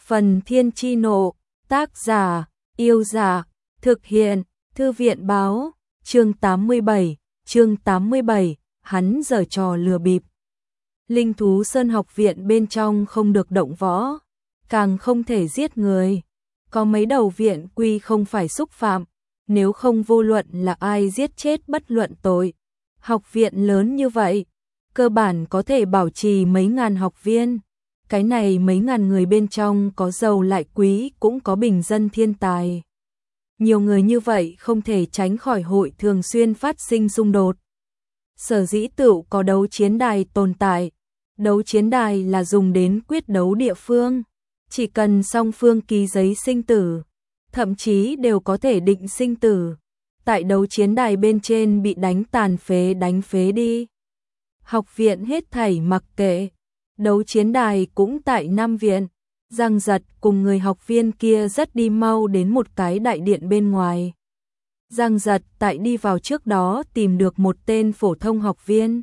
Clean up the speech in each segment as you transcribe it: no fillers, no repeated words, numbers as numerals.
Phần Thiên Chi Nộ, tác giả, Yêu Dạ, thực hiện, Thư viện báo, chương 87, hắn giở trò lừa bịp. Linh Thú Sơn học viện bên trong không được động võ, càng không thể giết người. Có mấy đầu viện quy không phải xúc phạm, nếu không vô luận là ai giết chết bất luận tội. Học viện lớn như vậy, cơ bản có thể bảo trì mấy ngàn học viên. Cái này mấy ngàn người bên trong có giàu lại quý cũng có bình dân thiên tài. Nhiều người như vậy không thể tránh khỏi hội thường xuyên phát sinh xung đột. Sở dĩ tựu có đấu chiến đài tồn tại. Đấu chiến đài là dùng đến quyết đấu địa phương. Chỉ cần song phương ký giấy sinh tử, thậm chí đều có thể định sinh tử. Tại đấu chiến đài bên trên bị đánh tàn phế đánh phế đi. Học viện hết thảy mặc kệ. Đấu chiến đài cũng tại Nam Viện. Giang Giật cùng người học viên kia rất đi mau đến một cái đại điện bên ngoài. Giang Giật tại đi vào trước đó tìm được một tên phổ thông học viên.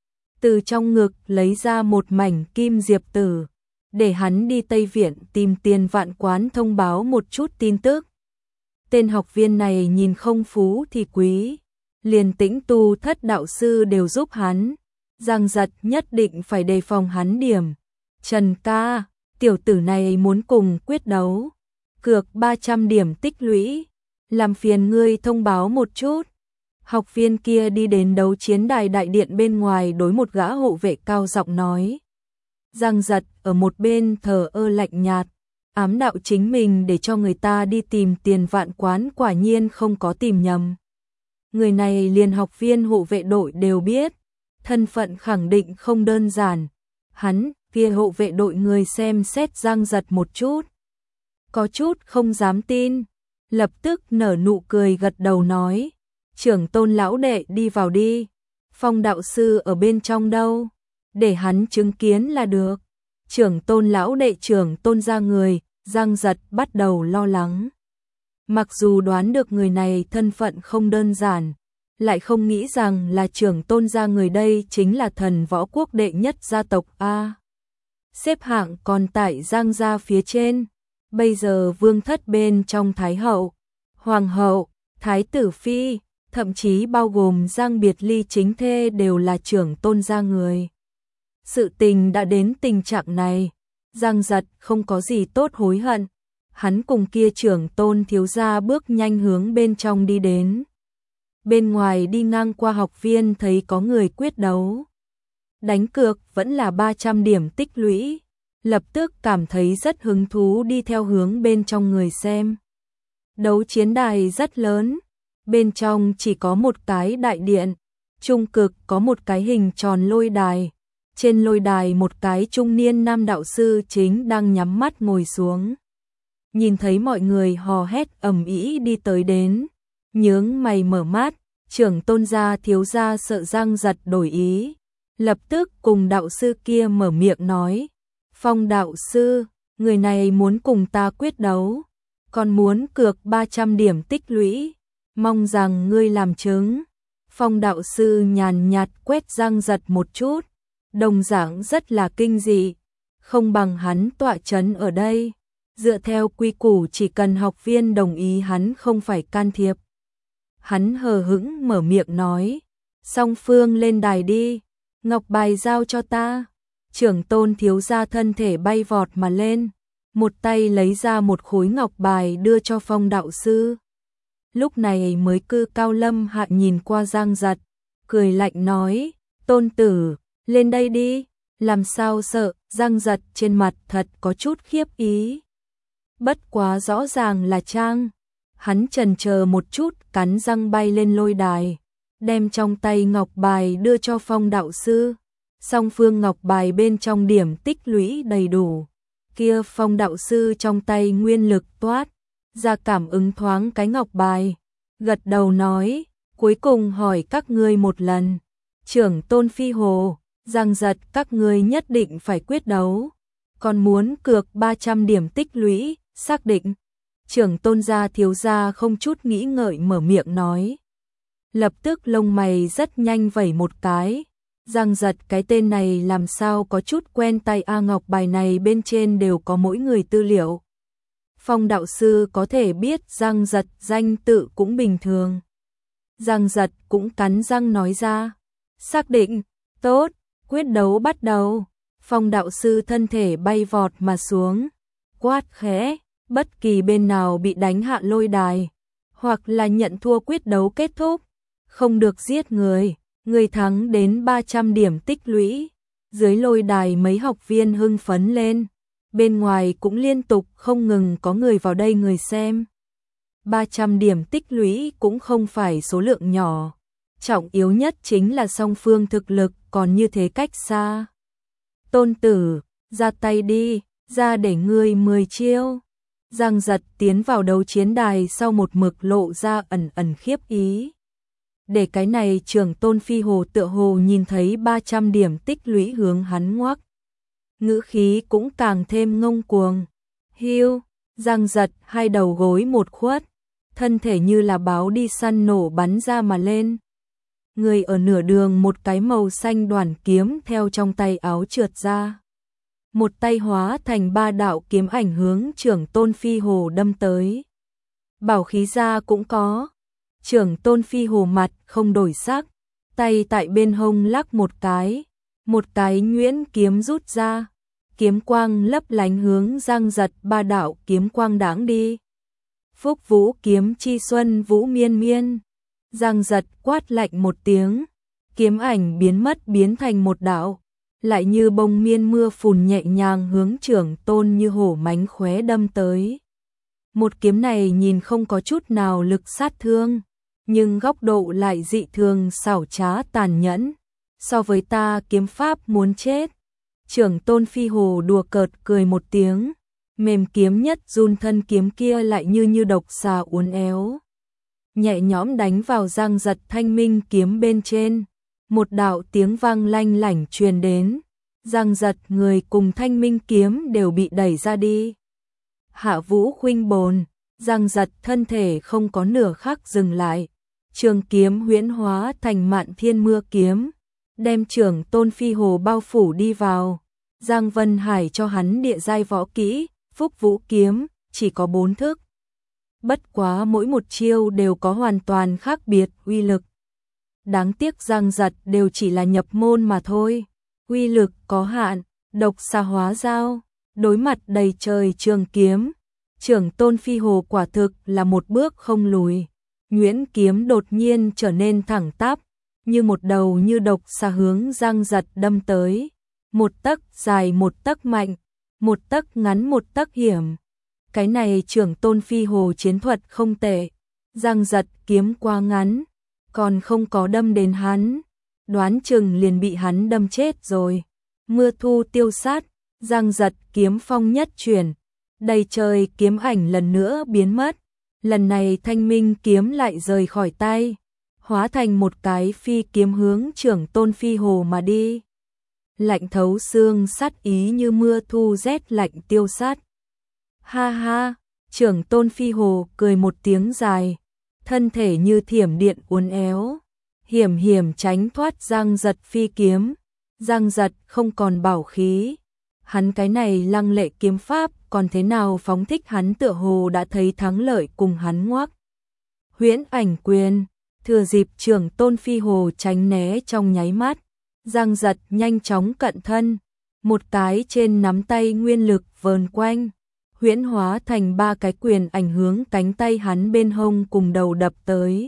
Từ trong ngực lấy ra một mảnh kim diệp tử, để hắn đi Tây Viện tìm Tiền Vạn Quán thông báo một chút tin tức. Tên học viên này nhìn không phú thì quý, liền Tĩnh Tu Thất đạo sư đều giúp hắn. Giang Giật nhất định phải đề phòng hắn điểm. Trần ca, tiểu tử này muốn cùng quyết đấu, cược 300 điểm tích lũy, làm phiền ngươi thông báo một chút. Học viên kia đi đến đấu chiến đài đại điện bên ngoài đối một gã hộ vệ cao giọng nói. Giang Giật ở một bên thờ ơ lạnh nhạt, ám đạo chính mình để cho người ta đi tìm Tiền Vạn Quán quả nhiên không có tìm nhầm. Người này liền học viên hộ vệ đội đều biết, thân phận khẳng định không đơn giản. Hắn, kia hộ vệ đội người xem xét Giang Giật một chút, có chút không dám tin, lập tức nở nụ cười gật đầu nói. Trưởng Tôn lão đệ đi vào đi, Phong đạo sư ở bên trong đâu, để hắn chứng kiến là được. Trưởng Tôn lão đệ trưởng Tôn ra người. Giang Giật bắt đầu lo lắng. Mặc dù đoán được người này thân phận không đơn giản, lại không nghĩ rằng là trưởng Tôn gia người đây chính là thần võ quốc đệ nhất gia tộc A. Xếp hạng còn tại Giang gia phía trên. Bây giờ vương thất bên trong Thái hậu, Hoàng hậu, Thái tử phi, thậm chí bao gồm Giang Biệt Ly chính thê đều là trưởng Tôn gia người. Sự tình đã đến tình trạng này, Giang Giật không có gì tốt hối hận. Hắn cùng kia trưởng Tôn thiếu gia bước nhanh hướng bên trong đi đến. Bên ngoài đi ngang qua học viên thấy có người quyết đấu. Đánh cược vẫn là 300 điểm tích lũy. Lập tức cảm thấy rất hứng thú đi theo hướng bên trong người xem. Đấu chiến đài rất lớn. Bên trong chỉ có một cái đại điện. Trung cực có một cái hình tròn lôi đài. Trên lôi đài một cái trung niên nam đạo sư chính đang nhắm mắt ngồi xuống. Nhìn thấy mọi người hò hét ầm ĩ đi tới đến. Nhướng mày mở mắt, trưởng Tôn gia thiếu gia sợ Giang Giật đổi ý. Lập tức cùng đạo sư kia mở miệng nói. Phong đạo sư, người này muốn cùng ta quyết đấu, còn muốn cược 300 điểm tích lũy, mong rằng ngươi làm chứng. Phong đạo sư nhàn nhạt quét Giang Giật một chút, đồng dạng rất là kinh dị, không bằng hắn tọa chấn ở đây. Dựa theo quy củ chỉ cần học viên đồng ý hắn không phải can thiệp. Hắn hờ hững mở miệng nói, song phương lên đài đi, ngọc bài giao cho ta. Trưởng Tôn thiếu gia thân thể bay vọt mà lên, một tay lấy ra một khối ngọc bài đưa cho Phong đạo sư. Lúc này mới cư cao lâm hạ nhìn qua Giang Giật, cười lạnh nói, Tôn tử, lên đây đi, làm sao sợ. Giang Giật trên mặt thật có chút khiếp ý. Bất quá rõ ràng là trang. Hắn chần chờ một chút cắn răng bay lên lôi đài, đem trong tay ngọc bài đưa cho Phong đạo sư. Song phương ngọc bài bên trong điểm tích lũy đầy đủ. Kia Phong đạo sư trong tay nguyên lực toát ra cảm ứng thoáng cái ngọc bài, gật đầu nói, cuối cùng hỏi các ngươi một lần. Trưởng Tôn phi hồ, Giang Giật các ngươi nhất định phải quyết đấu, còn muốn cược 300 điểm tích lũy, xác định. Trưởng Tôn gia thiếu gia không chút nghĩ ngợi mở miệng nói. Lập tức lông mày rất nhanh vẩy một cái, Giang Giật, cái tên này làm sao có chút quen tai a, ngọc bài này bên trên đều có mỗi người tư liệu. Phong đạo sư có thể biết Giang Giật danh tự cũng bình thường. Giang Giật cũng cắn răng nói ra. Xác định, tốt, quyết đấu bắt đầu. Phong đạo sư thân thể bay vọt mà xuống. Quát khẽ, bất kỳ bên nào bị đánh hạ lôi đài, hoặc là nhận thua quyết đấu kết thúc. Không được giết người, người thắng đến 300 điểm tích lũy. Dưới lôi đài mấy học viên hưng phấn lên. Bên ngoài cũng liên tục không ngừng có người vào đây người xem. 300 điểm tích lũy cũng không phải số lượng nhỏ. Trọng yếu nhất chính là song phương thực lực còn như thế cách xa. Tôn Tử, ra tay đi, ra để ngươi 10 chiêu. Giang Giật tiến vào đấu chiến đài sau một mực lộ ra ẩn ẩn khiếp ý. Để cái này trưởng Tôn Phi Hồ tựa hồ nhìn thấy 300 điểm tích lũy hướng hắn ngoắc. Ngữ khí cũng càng thêm ngông cuồng. Hiu, Giang Giật hai đầu gối một khuất, thân thể như là báo đi săn nổ bắn ra mà lên. Người ở nửa đường một cái màu xanh đoàn kiếm theo trong tay áo trượt ra. Một tay hóa thành 3 đạo kiếm ảnh hướng trưởng Tôn Phi Hồ đâm tới. Bảo khí ra cũng có. Trưởng Tôn Phi Hồ mặt không đổi sắc, tay tại bên hông lắc một cái nhuyễn kiếm rút ra. Kiếm quang lấp lánh hướng Giang Giật 3 đạo kiếm quang đãng đi. Phúc Vũ kiếm chi xuân vũ miên miên. Giang Giật quát lạnh một tiếng, kiếm ảnh biến mất biến thành một đạo, lại như bông miên mưa phùn nhẹ nhàng hướng trưởng Tôn như hổ mánh khóe đâm tới. Một kiếm này nhìn không có chút nào lực sát thương, nhưng góc độ lại dị thường xảo trá tàn nhẫn. So với ta kiếm pháp muốn chết. Trưởng Tôn Phi Hồ đùa cợt cười một tiếng, mềm kiếm nhất run thân kiếm kia lại như độc xà uốn éo. Nhẹ nhõm đánh vào Giang Giật thanh minh kiếm bên trên. Một đạo tiếng vang lanh lảnh truyền đến. Giang Giật người cùng thanh minh kiếm đều bị đẩy ra đi. Hạ vũ khuynh bồn, Giang Giật thân thể không có nửa khắc dừng lại. Trường kiếm huyễn hóa thành Mạn Thiên Mưa kiếm, đem trưởng Tôn Phi Hồ bao phủ đi vào. Giang Vân Hải cho hắn địa giai võ kỹ, Phúc Vũ kiếm, chỉ có 4 thức. Bất quá mỗi một chiêu đều có hoàn toàn khác biệt uy lực. Đáng tiếc Giang Giật đều chỉ là nhập môn mà thôi. Uy lực có hạn, độc xà hóa dao, đối mặt đầy trời trường kiếm. Trưởng Tôn Phi Hồ quả thực là một bước không lùi. Nhuyễn kiếm đột nhiên trở nên thẳng tắp, như một đầu như độc xà hướng Giang Giật đâm tới. Một tấc dài một tấc mạnh, một tấc ngắn một tấc hiểm. Cái này trưởng Tôn Phi Hồ chiến thuật không tệ. Giang Giật kiếm quá ngắn, còn không có đâm đến hắn, đoán chừng liền bị hắn đâm chết rồi. Mưa thu tiêu sát, Giang Giật kiếm phong nhất chuyển, đầy trời kiếm ảnh lần nữa biến mất. Lần này thanh minh kiếm lại rời khỏi tay, hóa thành một cái phi kiếm hướng trưởng Tôn Phi Hồ mà đi. Lạnh thấu xương sát ý như mưa thu rét lạnh tiêu sát. Ha ha, trưởng Tôn Phi Hồ cười một tiếng dài, thân thể như thiểm điện uốn éo, hiểm hiểm tránh thoát Giang Giật phi kiếm. Giang Giật không còn bảo khí, hắn cái này lăng lệ kiếm pháp còn thế nào phóng thích, hắn tựa hồ đã thấy thắng lợi cùng hắn ngoắc. Huyễn ảnh quyền, thừa dịp trưởng Tôn Phi Hồ tránh né trong nháy mắt, Giang Giật nhanh chóng cận thân, một cái trên nắm tay nguyên lực vờn quanh, huyễn hóa thành 3 cái quyền ảnh hướng cánh tay hắn bên hông cùng đầu đập tới.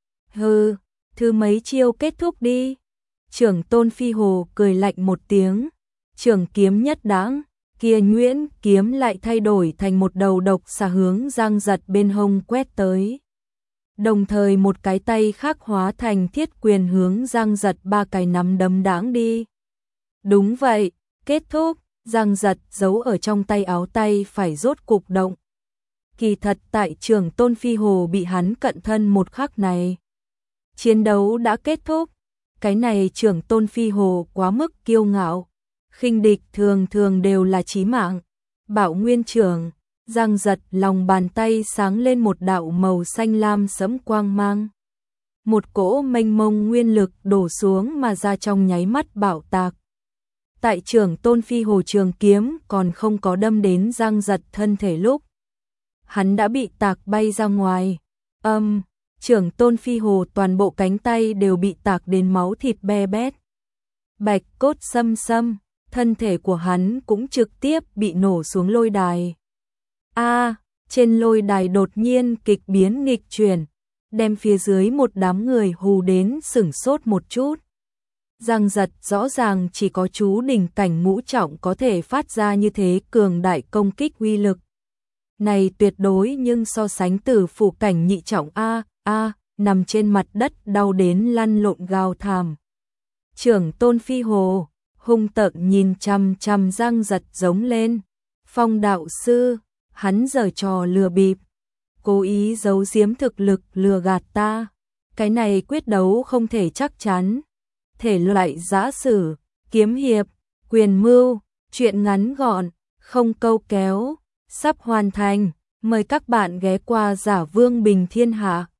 Hừ, thứ mấy chiêu kết thúc đi. Trưởng Tôn Phi Hồ cười lạnh một tiếng, trường kiếm nhất đãng, kia nhuyễn kiếm lại thay đổi thành một đầu độc xà hướng Giang Giật bên hông quét tới. Đồng thời một cái tay khác hóa thành thiết quyền hướng Giang Giật 3 cái nắm đấm đãng đi. Đúng vậy, kết thúc. Giang Giật giấu ở trong tay áo tay phải rốt cục động. Kỳ thật tại trưởng Tôn Phi Hồ bị hắn cận thân một khắc này, chiến đấu đã kết thúc. Cái này trưởng Tôn Phi Hồ quá mức kiêu ngạo, khinh địch thường thường đều là chí mạng. Bảo Nguyên trưởng, Giang Giật lòng bàn tay sáng lên một đạo màu xanh lam sẫm quang mang. một cỗ mênh mông nguyên lực đổ xuống mà ra trong nháy mắt bạo tạc. Tại Trưởng Tôn Phi Hồ trường kiếm còn không có đâm đến Giang Giật thân thể lúc hắn đã bị tạc bay ra ngoài. Trưởng Tôn Phi Hồ toàn bộ cánh tay đều bị tạc đến máu thịt be bét. Bạch cốt xâm xâm, thân thể của hắn cũng trực tiếp bị nổ xuống lôi đài. Trên lôi đài đột nhiên kịch biến nghịch chuyển, đem phía dưới một đám người hù đến sửng sốt một chút. Giang Giật rõ ràng chỉ có chú đỉnh cảnh ngũ trọng có thể phát ra như thế cường đại công kích uy lực. Này tuyệt đối nhưng so sánh Tử Phủ cảnh nhị trọng nằm trên mặt đất đau đến lăn lộn gào thảm. Trưởng Tôn Phi Hồ hung tợn nhìn chằm chằm Giang Giật giống lên. Phong đạo sư, hắn giở trò lừa bịp, cố ý giấu giếm thực lực lừa gạt ta. Cái này quyết đấu không thể chắc chắn. Thể loại giã sử, kiếm hiệp, quyền mưu, truyện ngắn gọn, không câu kéo, sắp hoàn thành. Mời các bạn ghé qua Giả Vương Bình Thiên Hạ.